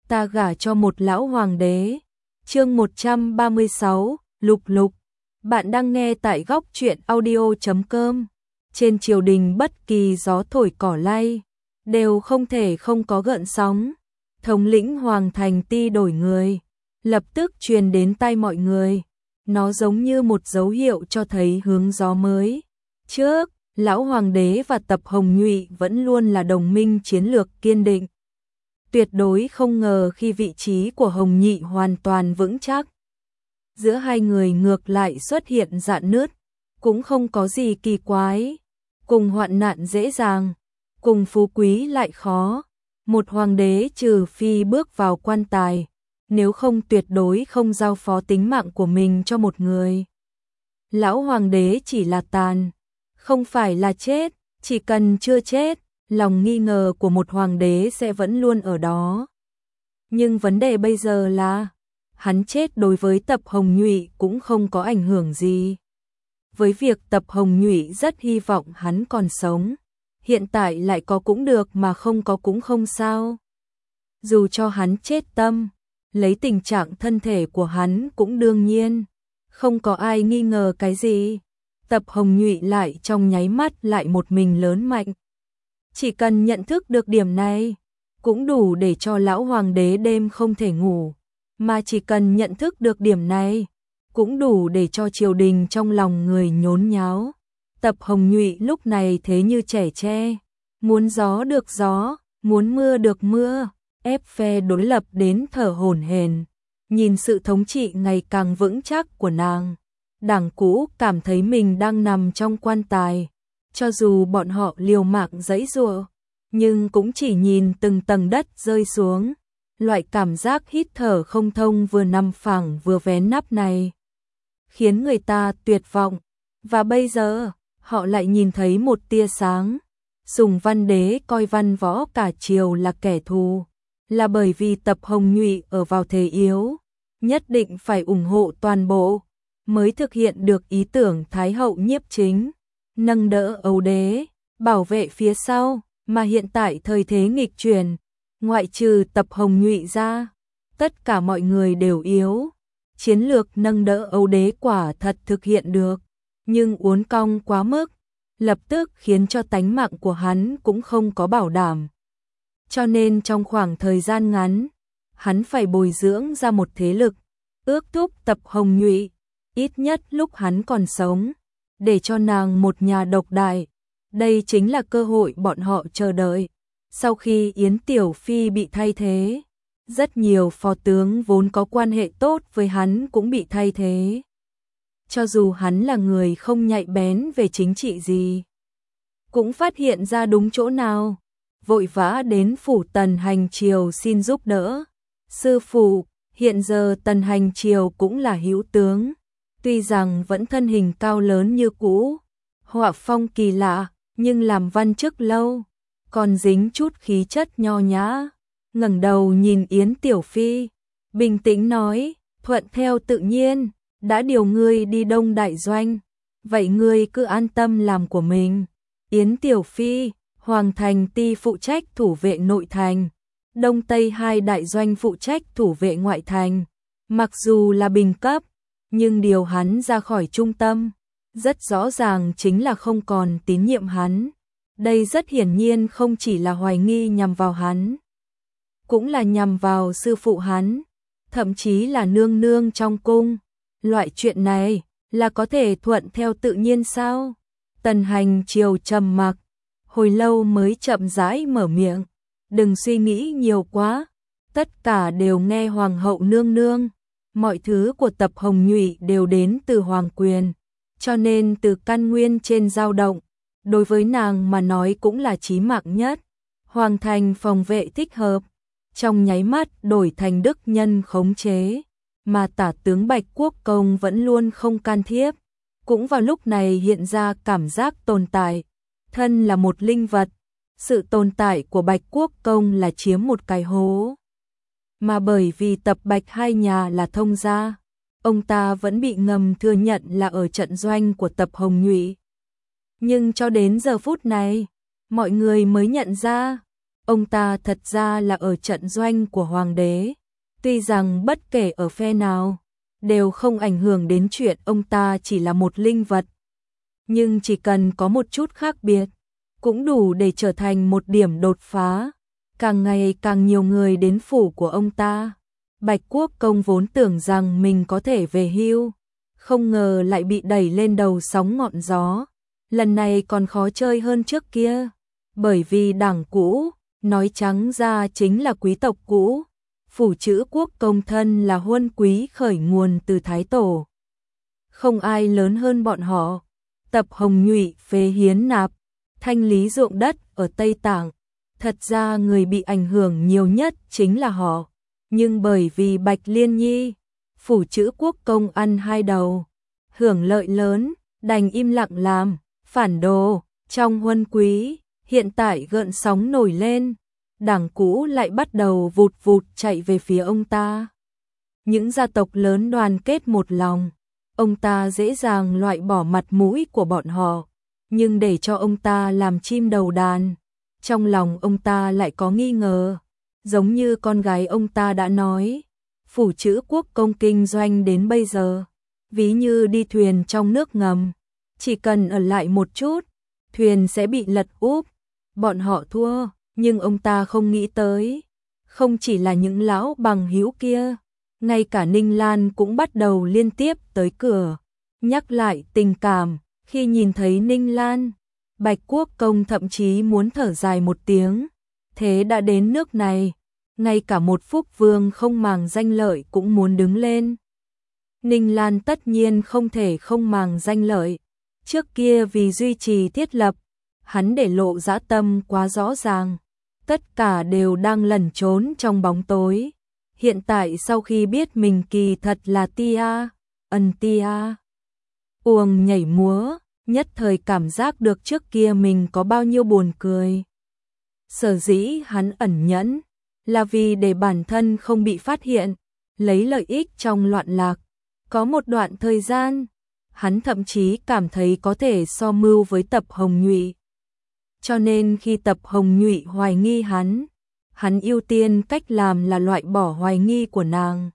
ta gả cho một lão hoàng đế. Chương 136, Lục Lục. Bạn đang nghe tại góc truyện audio.com. Trên triều đình bất kỳ gió thổi cỏ lay, đều không thể không có gợn sóng. Thống lĩnh Hoàng Thành Ti đổi người, lập tức truyền đến tai mọi người. Nó giống như một dấu hiệu cho thấy hướng gió mới. Trước, lão hoàng đế và Tập Hồng Nhụy vẫn luôn là đồng minh chiến lược kiên định. Tuyệt đối không ngờ khi vị trí của Hồng Nhị hoàn toàn vững chắc, giữa hai người ngược lại xuất hiện rạn nứt. Cũng không có gì kỳ quái, cùng hoạn nạn dễ dàng, cùng phú quý lại khó. Một hoàng đế trừ phi bước vào quan tài, nếu không tuyệt đối không giao phó tính mạng của mình cho một người. Lão hoàng đế chỉ là tàn, không phải là chết. Chỉ cần chưa chết, lòng nghi ngờ của một hoàng đế sẽ vẫn luôn ở đó. Nhưng vấn đề bây giờ là, hắn chết đối với Tập Hồng Nhụy cũng không có ảnh hưởng gì. Với việc Tập Hồng Nhụy rất hy vọng hắn còn sống, hiện tại lại có cũng được mà không có cũng không sao. Dù cho hắn chết tâm, lấy tình trạng thân thể của hắn cũng đương nhiên, không có ai nghi ngờ cái gì. Tập Hồng Nhụy lại trong nháy mắt lại một mình lớn mạnh. Chỉ cần nhận thức được điểm này, cũng đủ để cho lão hoàng đế đêm không thể ngủ. Mà chỉ cần nhận thức được điểm này, cũng đủ để cho triều đình trong lòng người nhốn nháo. Tập Hồng Nhụy lúc này thế như trẻ tre, muốn gió được gió, muốn mưa được mưa, ép phe đối lập đến thở hổn hển. Nhìn sự thống trị ngày càng vững chắc của nàng, đảng cũ cảm thấy mình đang nằm trong quan tài. Cho dù bọn họ liều mạng giãy giụa, nhưng cũng chỉ nhìn từng tầng đất rơi xuống. Loại cảm giác hít thở không thông vừa nằm phẳng vừa vén nắp này, khiến người ta tuyệt vọng. Và bây giờ, họ lại nhìn thấy một tia sáng. Sùng Văn Đế coi văn võ cả triều là kẻ thù, là bởi vì Tập Hồng Nhụy ở vào thế yếu, nhất định phải ủng hộ toàn bộ, mới thực hiện được ý tưởng Thái hậu nhiếp chính, nâng đỡ Âu đế, bảo vệ phía sau. Mà hiện tại thời thế nghịch chuyển, ngoại trừ Tập Hồng Nhụy ra, tất cả mọi người đều yếu. Chiến lược nâng đỡ Âu đế quả thật thực hiện được, nhưng uốn cong quá mức, lập tức khiến cho tánh mạng của hắn cũng không có bảo đảm. Cho nên trong khoảng thời gian ngắn, hắn phải bồi dưỡng ra một thế lực, ước thúc Tập Hồng Nhụy, ít nhất lúc hắn còn sống, để cho nàng một nhà độc đại. Đây chính là cơ hội bọn họ chờ đợi. Sau khi Yến Tiểu Phi bị thay thế, rất nhiều phó tướng vốn có quan hệ tốt với hắn cũng bị thay thế. Cho dù hắn là người không nhạy bén về chính trị gì, cũng phát hiện ra đúng chỗ nào, vội vã đến phủ Tần Hành Triều xin giúp đỡ. Sư phụ, hiện giờ Tần Hành Triều cũng là hữu tướng, tuy rằng vẫn thân hình cao lớn như cũ, họa phong kỳ lạ, nhưng làm văn chức lâu, còn dính chút khí chất nho nhã. Ngẩng đầu nhìn Yến Tiểu Phi, bình tĩnh nói, thuận theo tự nhiên, đã điều ngươi đi Đông Đại Doanh, vậy ngươi cứ an tâm làm của mình. Yến Tiểu Phi, Hoàng Thành Ti phụ trách thủ vệ nội thành, Đông Tây hai đại doanh phụ trách thủ vệ ngoại thành. Mặc dù là bình cấp, nhưng điều hắn ra khỏi trung tâm, rất rõ ràng chính là không còn tín nhiệm hắn. Đây rất hiển nhiên không chỉ là hoài nghi nhằm vào hắn, cũng là nhằm vào sư phụ hắn, thậm chí là nương nương trong cung. Loại chuyện này là có thể thuận theo tự nhiên sao? Tần Hành Triều trầm mặc, hồi lâu mới chậm rãi mở miệng, đừng suy nghĩ nhiều quá, tất cả đều nghe hoàng hậu nương nương. Mọi thứ của Tập Hồng Nhụy đều đến từ hoàng quyền, cho nên từ căn nguyên trên dao động, đối với nàng mà nói cũng là chí mạng nhất. Hoàng thành phòng vệ thích hợp, trong nháy mắt đổi thành đức nhân khống chế, mà tả tướng Bạch Quốc Công vẫn luôn không can thiếp. Cũng vào lúc này hiện ra cảm giác tồn tại, thân là một linh vật, sự tồn tại của Bạch Quốc Công là chiếm một cái hố. Mà bởi vì Tập Bạch hai nhà là thông gia, ông ta vẫn bị ngầm thừa nhận là ở trận doanh của Tập Hồng Nhụy. Nhưng cho đến giờ phút này, mọi người mới nhận ra, ông ta thật ra là ở trận doanh của hoàng đế. Tuy rằng bất kể ở phe nào, đều không ảnh hưởng đến chuyện ông ta chỉ là một linh vật. Nhưng chỉ cần có một chút khác biệt, cũng đủ để trở thành một điểm đột phá. Càng ngày càng nhiều người đến phủ của ông ta. Bạch Quốc Công vốn tưởng rằng mình có thể về hưu, không ngờ lại bị đẩy lên đầu sóng ngọn gió. Lần này còn khó chơi hơn trước kia, bởi vì đảng cũ, nói trắng ra chính là quý tộc cũ. Phủ Trữ Quốc Công thân là huân quý khởi nguồn từ Thái Tổ. Không ai lớn hơn bọn họ. Tập Hồng Nhụy phế hiến nạp, thanh lý ruộng đất ở Tây Tạng. Thật ra người bị ảnh hưởng nhiều nhất chính là họ. Nhưng bởi vì Bạch Liên Nhi, Phủ Trữ Quốc Công ăn hai đầu, hưởng lợi lớn, đành im lặng làm, phản đồ. Trong huân quý, hiện tại gợn sóng nổi lên, đảng cũ lại bắt đầu vụt vụt chạy về phía ông ta. Những gia tộc lớn đoàn kết một lòng, ông ta dễ dàng loại bỏ mặt mũi của bọn họ, nhưng để cho ông ta làm chim đầu đàn, trong lòng ông ta lại có nghi ngờ. Giống như con gái ông ta đã nói, Phủ Trữ Quốc Công kinh doanh đến bây giờ, ví như đi thuyền trong nước ngầm, chỉ cần ở lại một chút, thuyền sẽ bị lật úp, bọn họ thua. Nhưng ông ta không nghĩ tới, không chỉ là những lão bằng hữu kia, ngay cả Ninh Lan cũng bắt đầu liên tiếp tới cửa, nhắc lại tình cảm. Khi nhìn thấy Ninh Lan, Bạch Quốc Công thậm chí muốn thở dài một tiếng. Thế đã đến nước này, ngay cả một phúc vương không màng danh lợi cũng muốn đứng lên. Ninh Lan tất nhiên không thể không màng danh lợi. Trước kia vì duy trì thiết lập, hắn để lộ dã tâm quá rõ ràng. Tất cả đều đang lẩn trốn trong bóng tối. Hiện tại sau khi biết mình kỳ thật là Tia, Tia, Uông nhảy múa, nhất thời cảm giác được trước kia mình có bao nhiêu buồn cười. Sở dĩ hắn ẩn nhẫn, là vì để bản thân không bị phát hiện, lấy lợi ích trong loạn lạc. Có một đoạn thời gian, hắn thậm chí cảm thấy có thể so mưu với Tập Hồng Nhụy. Cho nên khi Tập Hồng Nhụy hoài nghi hắn ưu tiên cách làm là loại bỏ hoài nghi của nàng.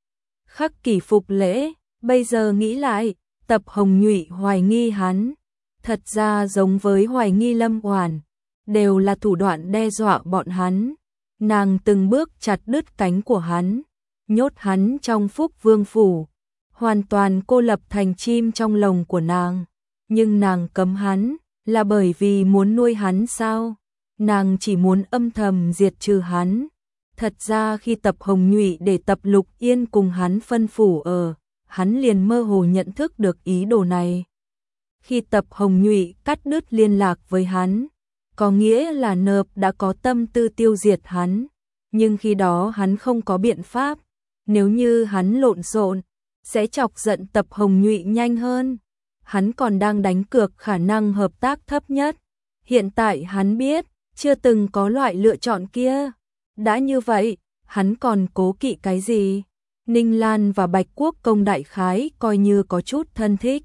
Khắc kỷ phục lễ, bây giờ nghĩ lại, Tập Hồng Nhụy hoài nghi hắn, thật ra giống với hoài nghi Lâm Oản, đều là thủ đoạn đe dọa bọn hắn. Nàng từng bước chặt đứt cánh của hắn, nhốt hắn trong Phúc Vương phủ, hoàn toàn cô lập thành chim trong lồng của nàng. Nhưng nàng cấm hắn, là bởi vì muốn nuôi hắn sao? Nàng chỉ muốn âm thầm diệt trừ hắn. Thật ra khi Tập Hồng Nhụy để Tập Lục Yên cùng hắn phân phủ ở, hắn liền mơ hồ nhận thức được ý đồ này. Khi Tập Hồng Nhụy cắt đứt liên lạc với hắn, có nghĩa là Nợp đã có tâm tư tiêu diệt hắn. Nhưng khi đó hắn không có biện pháp. Nếu như hắn lộn xộn, sẽ chọc giận Tập Hồng Nhụy nhanh hơn. Hắn còn đang đánh cược khả năng hợp tác thấp nhất. Hiện tại hắn biết, chưa từng có loại lựa chọn kia. Đã như vậy, hắn còn cố kỵ cái gì? Ninh Lan và Bạch Quốc Công đại khái coi như có chút thân thích.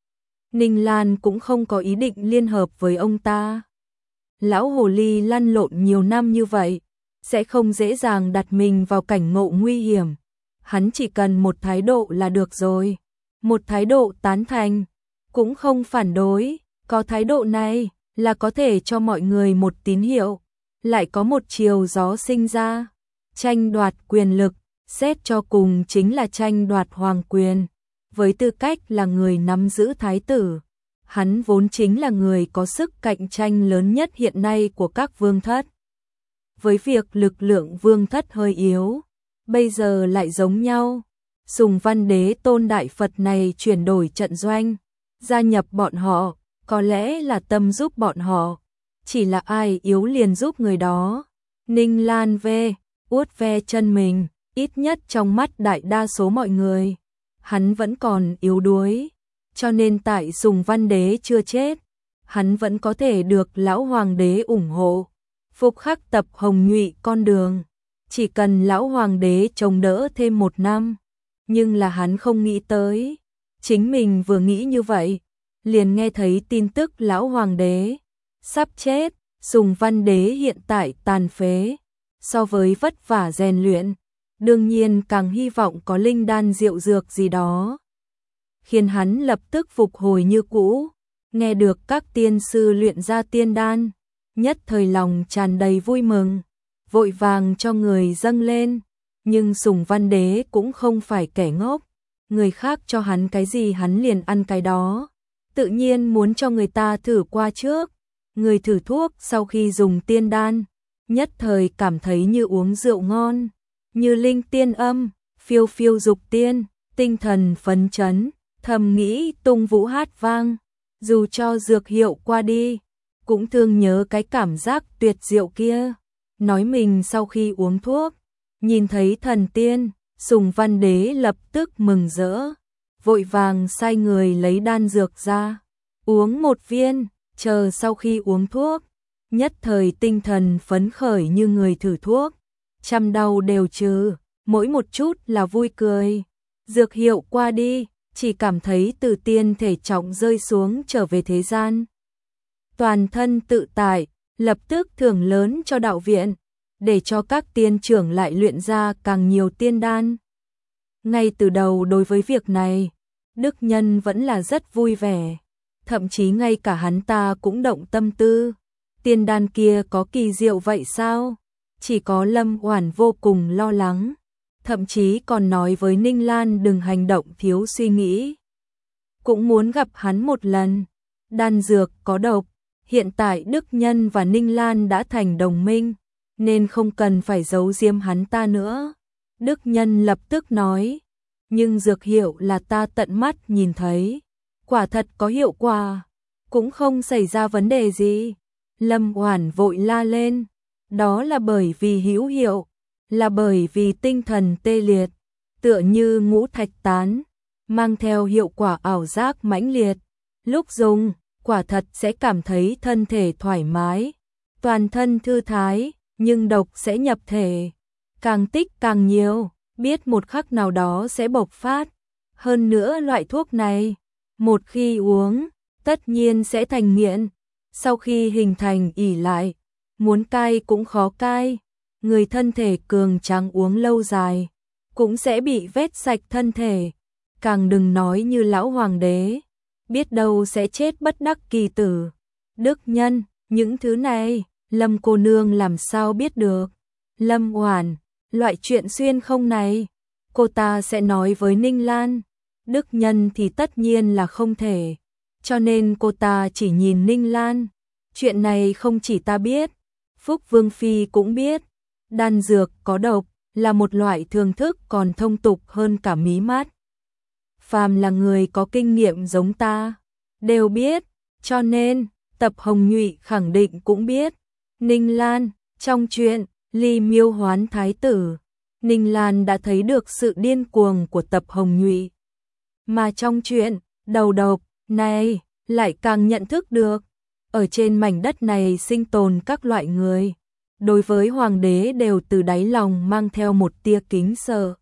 Ninh Lan cũng không có ý định liên hợp với ông ta. Lão hồ ly lăn lộn nhiều năm như vậy, sẽ không dễ dàng đặt mình vào cảnh ngộ nguy hiểm. Hắn chỉ cần một thái độ là được rồi. Một thái độ tán thành, cũng không phản đối. Có thái độ này là có thể cho mọi người một tín hiệu. Lại có một chiều gió sinh ra. Tranh đoạt quyền lực, xét cho cùng chính là tranh đoạt hoàng quyền. Với tư cách là người nắm giữ thái tử, hắn vốn chính là người có sức cạnh tranh lớn nhất hiện nay của các vương thất. Với việc lực lượng vương thất hơi yếu, bây giờ lại giống nhau. Sùng Văn Đế tôn đại Phật này chuyển đổi trận doanh, gia nhập bọn họ, có lẽ là tâm giúp bọn họ. Chỉ là ai yếu liền giúp người đó. Ninh Lan uốt ve chân mình, ít nhất trong mắt đại đa số mọi người, hắn vẫn còn yếu đuối. Cho nên tại Sùng Văn Đế chưa chết, hắn vẫn có thể được lão hoàng đế ủng hộ, phục khắc Tập Hồng Nhụy con đường. Chỉ cần lão hoàng đế chống đỡ thêm 1 năm. Nhưng là hắn không nghĩ tới, chính mình vừa nghĩ như vậy, liền nghe thấy tin tức lão hoàng đế sắp chết. Sùng Văn Đế hiện tại tàn phế, so với vất vả rèn luyện, đương nhiên càng hy vọng có linh đan diệu dược gì đó, khiến hắn lập tức phục hồi như cũ. Nghe được các tiên sư luyện ra tiên đan, nhất thời lòng tràn đầy vui mừng, vội vàng cho người dâng lên. Nhưng Sùng Văn Đế cũng không phải kẻ ngốc, người khác cho hắn cái gì hắn liền ăn cái đó, tự nhiên muốn cho người ta thử qua trước. Người thử thuốc sau khi dùng tiên đan, nhất thời cảm thấy như uống rượu ngon, như linh tiên âm, phiêu phiêu dục tiên, tinh thần phấn chấn, thầm nghĩ tung vũ hát vang, dù cho dược hiệu qua đi, cũng thương nhớ cái cảm giác tuyệt diệu kia. Nói mình sau khi uống thuốc, nhìn thấy thần tiên, Sùng Văn Đế lập tức mừng rỡ, vội vàng sai người lấy đan dược ra, uống một viên, chờ sau khi uống thuốc, nhất thời tinh thần phấn khởi như người thử thuốc, trăm đau đều trừ, mỗi một chút là vui cười. Dược hiệu qua đi, chỉ cảm thấy từ tiên thể trọng rơi xuống trở về thế gian. Toàn thân tự tại, lập tức thưởng lớn cho đạo viện, để cho các tiên trưởng lại luyện ra càng nhiều tiên đan. Ngay từ đầu đối với việc này, Đức Nhân vẫn là rất vui vẻ, thậm chí ngay cả hắn ta cũng động tâm tư. Tiên đan kia có kỳ diệu vậy sao? Chỉ có Lâm Oản vô cùng lo lắng, thậm chí còn nói với Ninh Lan đừng hành động thiếu suy nghĩ. Cũng muốn gặp hắn một lần. Đan dược có độc, hiện tại Đức Nhân và Ninh Lan đã thành đồng minh, nên không cần phải giấu giếm hắn ta nữa. Đức Nhân lập tức nói, nhưng dược hiệu là ta tận mắt nhìn thấy, quả thật có hiệu quả, cũng không xảy ra vấn đề gì. Lâm Oản vội la lên, đó là bởi vì hữu hiệu, là bởi vì tinh thần tê liệt, tựa như ngũ thạch tán, mang theo hiệu quả ảo giác mãnh liệt. Lúc dùng, quả thật sẽ cảm thấy thân thể thoải mái, toàn thân thư thái, nhưng độc sẽ nhập thể, càng tích càng nhiều, biết một khắc nào đó sẽ bộc phát. Hơn nữa loại thuốc này, một khi uống, tất nhiên sẽ thành nghiện, sau khi hình thành ỷ lại, muốn cai cũng khó cai. Người thân thể cường tráng uống lâu dài, cũng sẽ bị vét sạch thân thể, càng đừng nói như lão hoàng đế, biết đâu sẽ chết bất đắc kỳ tử. Đức Nhân, những thứ này, Lâm cô nương làm sao biết được? Lâm Oản, loại chuyện xuyên không này, cô ta sẽ nói với Ninh Lan. Đức Nhân thì tất nhiên là không thể, cho nên cô ta chỉ nhìn Ninh Lan. Chuyện này không chỉ ta biết, Phúc Vương Phi cũng biết. Đan dược có độc là một loại thường thức còn thông tục hơn cả mí mắt. Phàm là người có kinh nghiệm giống ta, đều biết, cho nên, Tập Hồng Nhụy khẳng định cũng biết. Ninh Lan, trong chuyện, Ly Miêu hoán thái tử, Ninh Lan đã thấy được sự điên cuồng của Tập Hồng Nhụy. Mà trong chuyện, đầu độc, này, lại càng nhận thức được, ở trên mảnh đất này sinh tồn các loại người, đối với hoàng đế đều từ đáy lòng mang theo một tia kính sợ.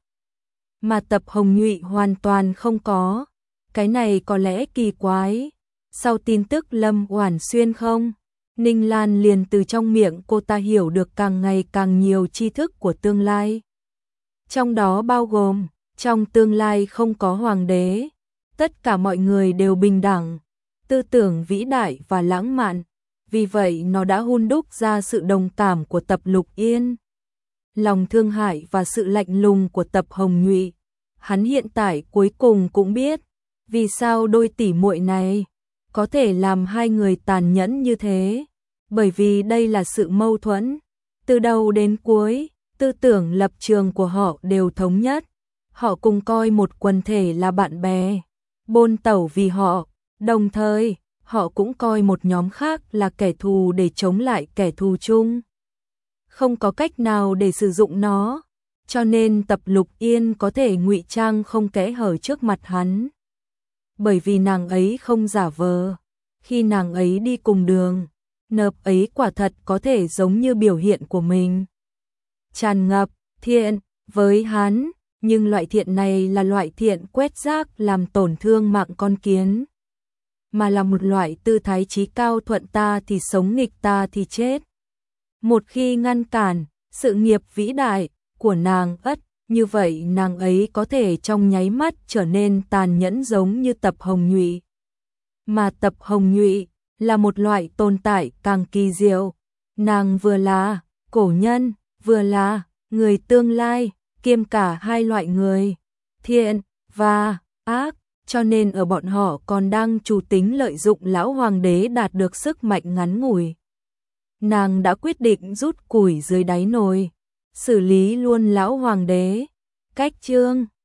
Mà Tập Hồng Nhụy hoàn toàn không có, cái này có lẽ kỳ quái. Sau tin tức Lâm Oản xuyên không, Ninh Lan liền từ trong miệng cô ta hiểu được càng ngày càng nhiều tri thức của tương lai. Trong đó bao gồm, trong tương lai không có hoàng đế, tất cả mọi người đều bình đẳng, tư tưởng vĩ đại và lãng mạn, vì vậy nó đã hun đúc ra sự đồng cảm của Tập Lục Yên. Lòng thương hại và sự lạnh lùng của Tập Hồng Nhụy, hắn hiện tại cuối cùng cũng biết, vì sao đôi tỷ muội này có thể làm hai người tàn nhẫn như thế, bởi vì đây là sự mâu thuẫn. Từ đầu đến cuối, tư tưởng lập trường của họ đều thống nhất, họ cùng coi một quần thể là bạn bè, bôn tẩu vì họ, đồng thời, họ cũng coi một nhóm khác là kẻ thù để chống lại kẻ thù chung. Không có cách nào để sử dụng nó, cho nên Tập Lục Yên có thể ngụy trang không kẽ hở trước mặt hắn. Bởi vì nàng ấy không giả vờ, khi nàng ấy đi cùng đường, nợp ấy quả thật có thể giống như biểu hiện của mình. Tràn ngập, thiện, với hắn, nhưng loại thiện này là loại thiện quét rác làm tổn thương mạng con kiến. mà là một loại tư thái chí cao, thuận ta thì sống, nghịch ta thì chết. Một khi ngăn cản sự nghiệp vĩ đại của nàng như vậy nàng ấy có thể trong nháy mắt trở nên tàn nhẫn giống như Tập Hồng Nhụy. Mà Tập Hồng Nhụy là một loại tồn tại càng kỳ diệu, nàng vừa là cổ nhân, vừa là người tương lai, kiêm cả hai loại người, thiện và ác, cho nên ở bọn họ còn đang chủ tính lợi dụng lão hoàng đế đạt được sức mạnh ngắn ngủi. Nàng đã quyết định rút củi dưới đáy nồi, xử lý luôn lão hoàng đế. Cách chương